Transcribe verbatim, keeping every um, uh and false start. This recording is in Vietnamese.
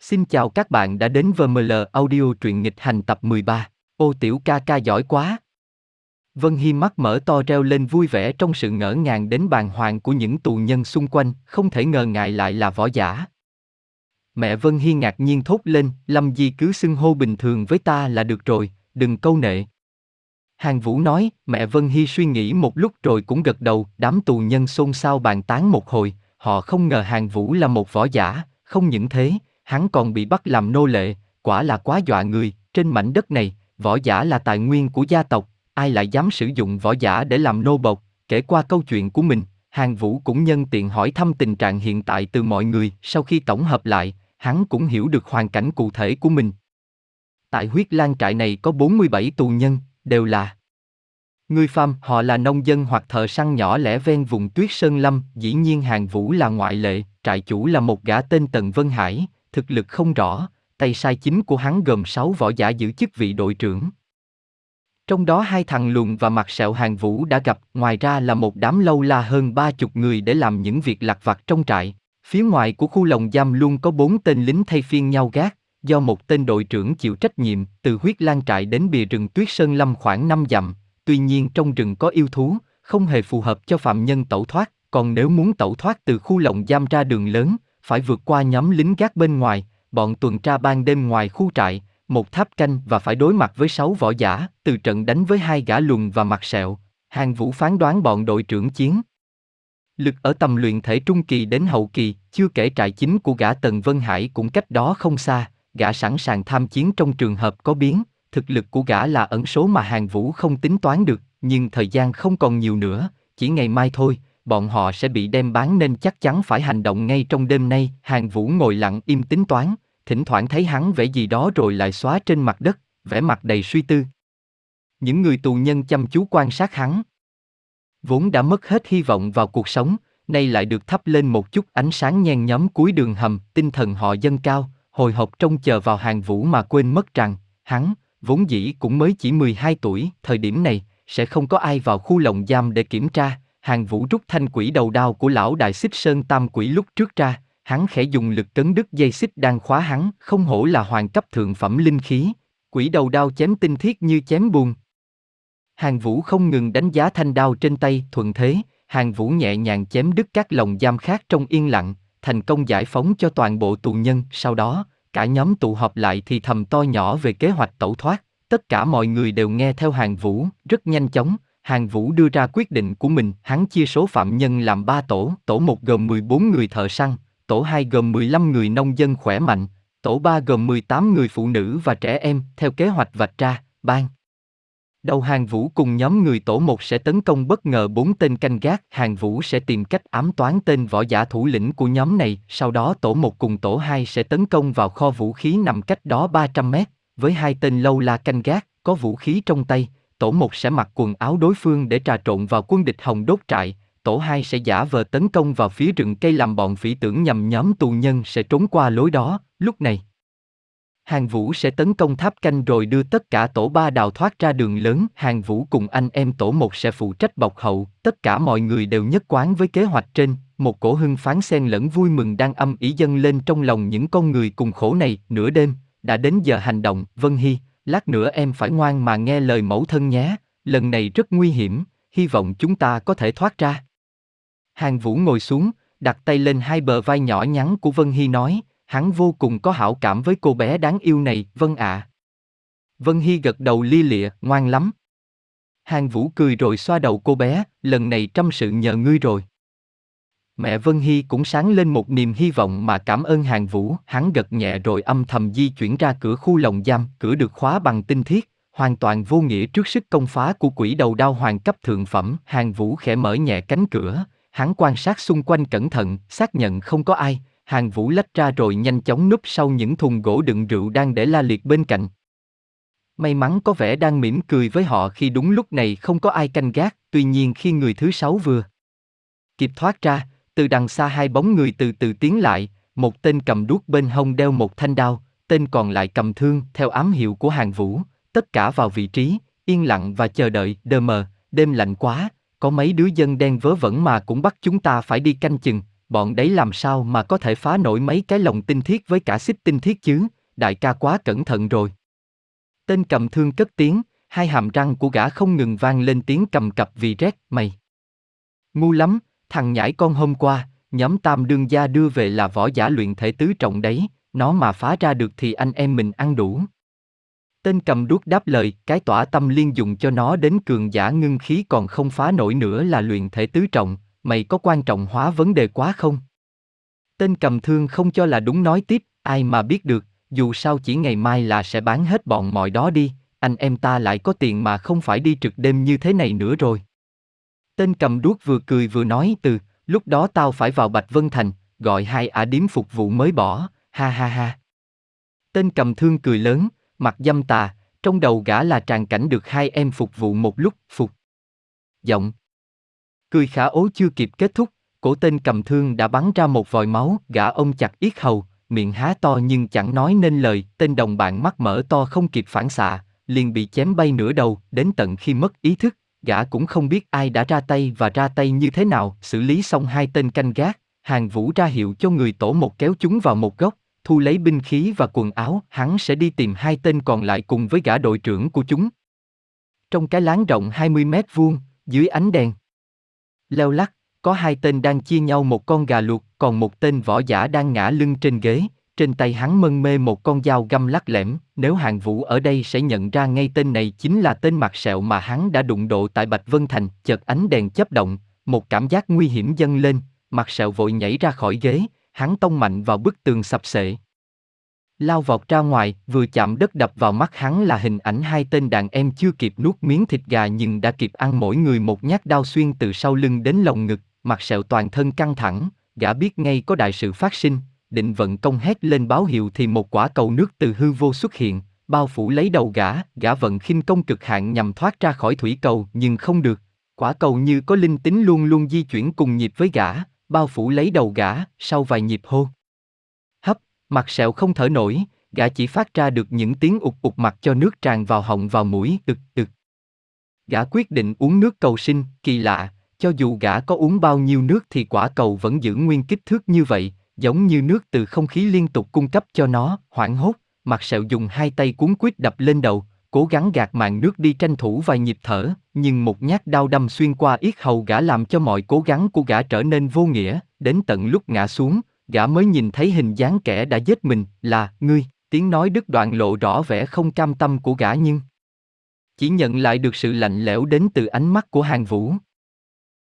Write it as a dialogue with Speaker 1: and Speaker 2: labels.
Speaker 1: Xin chào các bạn đã đến vê em lờ Audio truyện nghịch hành tập mười ba. Ô tiểu ca ca giỏi quá. Vân Hy mắt mở to reo lên vui vẻ trong sự ngỡ ngàng đến bàng hoàng của những tù nhân xung quanh, không thể ngờ ngài lại là võ giả. Mẹ Vân Hy ngạc nhiên thốt lên, Lâm Di cứ xưng hô bình thường với ta là được rồi, đừng câu nệ. Hàn Vũ nói, mẹ Vân Hy suy nghĩ một lúc rồi cũng gật đầu, đám tù nhân xôn xao bàn tán một hồi, họ không ngờ Hàn Vũ là một võ giả, không những thế, hắn còn bị bắt làm nô lệ, quả là quá dọa người, trên mảnh đất này, võ giả là tài nguyên của gia tộc, ai lại dám sử dụng võ giả để làm nô bộc. Kể qua câu chuyện của mình, Hàn Vũ cũng nhân tiện hỏi thăm tình trạng hiện tại từ mọi người, sau khi tổng hợp lại, hắn cũng hiểu được hoàn cảnh cụ thể của mình. Tại huyết lang trại này có bốn mươi bảy tù nhân, đều là người phàm, họ là nông dân hoặc thợ săn nhỏ lẻ ven vùng Tuyết Sơn Lâm, dĩ nhiên Hàn Vũ là ngoại lệ, trại chủ là một gã tên Tần Vân Hải, thực lực không rõ, tay sai chính của hắn gồm sáu võ giả giữ chức vị đội trưởng. Trong đó hai thằng lùn và mặt sẹo Hàn Vũ đã gặp, ngoài ra là một đám lâu la hơn ba chục người để làm những việc lặt vặt trong trại. Phía ngoài của khu lồng giam luôn có bốn tên lính thay phiên nhau gác, do một tên đội trưởng chịu trách nhiệm, từ huyết lang trại đến bìa rừng Tuyết Sơn Lâm khoảng năm dặm. Tuy nhiên trong rừng có yêu thú, không hề phù hợp cho phạm nhân tẩu thoát, còn nếu muốn tẩu thoát từ khu lồng giam ra đường lớn, phải vượt qua nhóm lính gác bên ngoài, bọn tuần tra ban đêm ngoài khu trại, một tháp canh và phải đối mặt với sáu võ giả, từ trận đánh với hai gã lùn và mặt sẹo. Hàn Vũ phán đoán bọn đội trưởng chiến lực ở tầm luyện thể trung kỳ đến hậu kỳ, chưa kể trại chính của gã Tần Vân Hải cũng cách đó không xa, gã sẵn sàng tham chiến trong trường hợp có biến. Thực lực của gã là ẩn số mà Hàn Vũ không tính toán được, nhưng thời gian không còn nhiều nữa, chỉ ngày mai thôi, bọn họ sẽ bị đem bán nên chắc chắn phải hành động ngay trong đêm nay. Hàn Vũ ngồi lặng im tính toán, thỉnh thoảng thấy hắn vẽ gì đó rồi lại xóa trên mặt đất, vẻ mặt đầy suy tư. Những người tù nhân chăm chú quan sát hắn. Vốn đã mất hết hy vọng vào cuộc sống, nay lại được thắp lên một chút ánh sáng nhen nhóm cuối đường hầm, tinh thần họ dâng cao, hồi hộp trông chờ vào Hàn Vũ mà quên mất rằng, hắn, vốn dĩ cũng mới chỉ mười hai tuổi, thời điểm này, sẽ không có ai vào khu lồng giam để kiểm tra. Hàn Vũ rút thanh quỷ đầu đao của lão đại xích sơn tam quỷ lúc trước ra, hắn khẽ dùng lực cấn đứt dây xích đang khóa hắn, không hổ là hoàng cấp thượng phẩm linh khí, quỷ đầu đao chém tinh thiết như chém bùn. Hàn Vũ không ngừng đánh giá thanh đao trên tay, thuận thế, Hàn Vũ nhẹ nhàng chém đứt các lồng giam khác trong yên lặng, thành công giải phóng cho toàn bộ tù nhân. Sau đó, cả nhóm tụ họp lại thì thầm to nhỏ về kế hoạch tẩu thoát, tất cả mọi người đều nghe theo Hàn Vũ, rất nhanh chóng. Hàn Vũ đưa ra quyết định của mình, hắn chia số phạm nhân làm ba tổ, tổ một gồm mười bốn người thợ săn, tổ hai gồm mười lăm người nông dân khỏe mạnh, tổ ba gồm mười tám người phụ nữ và trẻ em, theo kế hoạch vạch ra, ban đầu Hàn Vũ cùng nhóm người tổ một sẽ tấn công bất ngờ bốn tên canh gác, Hàn Vũ sẽ tìm cách ám toán tên võ giả thủ lĩnh của nhóm này, sau đó tổ một cùng tổ hai sẽ tấn công vào kho vũ khí nằm cách đó ba trăm mét, với hai tên lâu la canh gác, có vũ khí trong tay, tổ một sẽ mặc quần áo đối phương để trà trộn vào quân địch hòng đốt trại, tổ hai sẽ giả vờ tấn công vào phía rừng cây làm bọn phỉ tưởng nhầm nhóm tù nhân sẽ trốn qua lối đó. Lúc này, Hàn Vũ sẽ tấn công tháp canh rồi đưa tất cả tổ ba đào thoát ra đường lớn. Hàn Vũ cùng anh em tổ một sẽ phụ trách bọc hậu. Tất cả mọi người đều nhất quán với kế hoạch trên. Một cổ hưng phấn xen lẫn vui mừng đang âm ỉ dâng lên trong lòng những con người cùng khổ này. Nửa đêm, đã đến giờ hành động. Vân Hy, lát nữa em phải ngoan mà nghe lời mẫu thân nhé. Lần này rất nguy hiểm, hy vọng chúng ta có thể thoát ra. Hàn Vũ ngồi xuống, đặt tay lên hai bờ vai nhỏ nhắn của Vân Hy nói. Hắn vô cùng có hảo cảm với cô bé đáng yêu này. Vâng ạ. À. Vân Hy gật đầu lia lịa, ngoan lắm. Hàn Vũ cười rồi xoa đầu cô bé, lần này trăm sự nhờ ngươi rồi. Mẹ Vân Hy cũng sáng lên một niềm hy vọng mà cảm ơn Hàn Vũ. Hắn gật nhẹ rồi âm thầm di chuyển ra cửa khu lồng giam, cửa được khóa bằng tinh thiết, hoàn toàn vô nghĩa trước sức công phá của quỷ đầu đao hoàng cấp thượng phẩm. Hàn Vũ khẽ mở nhẹ cánh cửa, hắn quan sát xung quanh cẩn thận, xác nhận không có ai. Hàn Vũ lách ra rồi nhanh chóng núp sau những thùng gỗ đựng rượu đang để la liệt bên cạnh. May mắn có vẻ đang mỉm cười với họ khi đúng lúc này không có ai canh gác. Tuy nhiên khi người thứ sáu vừa kịp thoát ra, từ đằng xa hai bóng người từ từ tiến lại, một tên cầm đuốc bên hông đeo một thanh đao, tên còn lại cầm thương theo ám hiệu của Hàn Vũ. Tất cả vào vị trí, yên lặng và chờ đợi. Đờ mờ, đêm lạnh quá, có mấy đứa dân đen vớ vẩn mà cũng bắt chúng ta phải đi canh chừng. bọn đấy làm sao mà có thể phá nổi mấy cái lồng tinh thiết với cả xích tinh thiết chứ, đại ca quá cẩn thận rồi. Tên cầm thương cất tiếng, hai hàm răng của gã không ngừng vang lên tiếng cầm cập vì rét. Mày ngu lắm, thằng nhãi con hôm qua, nhóm Tam đương gia đưa về là võ giả luyện thể tứ trọng đấy, nó mà phá ra được thì anh em mình ăn đủ. Tên cầm đuốc đáp lời, cái tỏa tâm liên dùng cho nó đến cường giả ngưng khí còn không phá nổi nữa là luyện thể tứ trọng, mày có quan trọng hóa vấn đề quá không? Tên cầm thương không cho là đúng nói tiếp, ai mà biết được, dù sao chỉ ngày mai là sẽ bán hết bọn mọi đó đi, anh em ta lại có tiền mà không phải đi trực đêm như thế này nữa rồi. Tên cầm đuốc vừa cười vừa nói, từ lúc đó tao phải vào Bạch Vân Thành, gọi hai ả điếm phục vụ mới bỏ, ha ha ha. Tên cầm thương cười lớn, mặt dâm tà, trong đầu gã là tràn cảnh được hai em phục vụ một lúc, phục. Giọng. Cười khả ố chưa kịp kết thúc, cổ tên cầm thương đã bắn ra một vòi máu, gã ông chặt yết hầu, miệng há to nhưng chẳng nói nên lời, tên đồng bạn mắt mở to không kịp phản xạ, liền bị chém bay nửa đầu, đến tận khi mất ý thức, gã cũng không biết ai đã ra tay và ra tay như thế nào, xử lý xong hai tên canh gác, Hàn Vũ ra hiệu cho người tổ một kéo chúng vào một góc, thu lấy binh khí và quần áo, hắn sẽ đi tìm hai tên còn lại cùng với gã đội trưởng của chúng. Trong cái láng rộng hai mươi mét vuông, dưới ánh đèn leo lắc, có hai tên đang chia nhau một con gà luộc, còn một tên võ giả đang ngã lưng trên ghế, trên tay hắn mân mê một con dao găm lắc lẻm, nếu Hàn Vũ ở đây sẽ nhận ra ngay tên này chính là tên mặt sẹo mà hắn đã đụng độ tại Bạch Vân Thành, chợt ánh đèn chớp động, một cảm giác nguy hiểm dâng lên, mặt sẹo vội nhảy ra khỏi ghế, hắn tông mạnh vào bức tường sập xệ. Lao vọt ra ngoài, vừa chạm đất đập vào mắt hắn là hình ảnh hai tên đàn em chưa kịp nuốt miếng thịt gà nhưng đã kịp ăn mỗi người một nhát đao xuyên từ sau lưng đến lồng ngực, mặt sẹo toàn thân căng thẳng, gã biết ngay có đại sự phát sinh, định vận công hét lên báo hiệu thì một quả cầu nước từ hư vô xuất hiện, bao phủ lấy đầu gã, gã vận khinh công cực hạn nhằm thoát ra khỏi thủy cầu nhưng không được, quả cầu như có linh tính luôn luôn di chuyển cùng nhịp với gã, bao phủ lấy đầu gã, sau vài nhịp hô hấp, mặt sẹo không thở nổi, gã chỉ phát ra được những tiếng ụt ụt mặc cho nước tràn vào họng vào mũi, ực ực. Gã quyết định uống nước cầu sinh, kỳ lạ, cho dù gã có uống bao nhiêu nước thì quả cầu vẫn giữ nguyên kích thước như vậy, giống như nước từ không khí liên tục cung cấp cho nó, hoảng hốt, mặt sẹo dùng hai tay cuốn quýt đập lên đầu, cố gắng gạt màn nước đi tranh thủ vài nhịp thở, nhưng một nhát đao đâm xuyên qua yết hầu gã làm cho mọi cố gắng của gã trở nên vô nghĩa, đến tận lúc ngã xuống, gã mới nhìn thấy hình dáng kẻ đã giết mình, là, ngươi, tiếng nói đứt đoạn lộ rõ vẻ không cam tâm của gã nhưng chỉ nhận lại được sự lạnh lẽo đến từ ánh mắt của Hàn Vũ.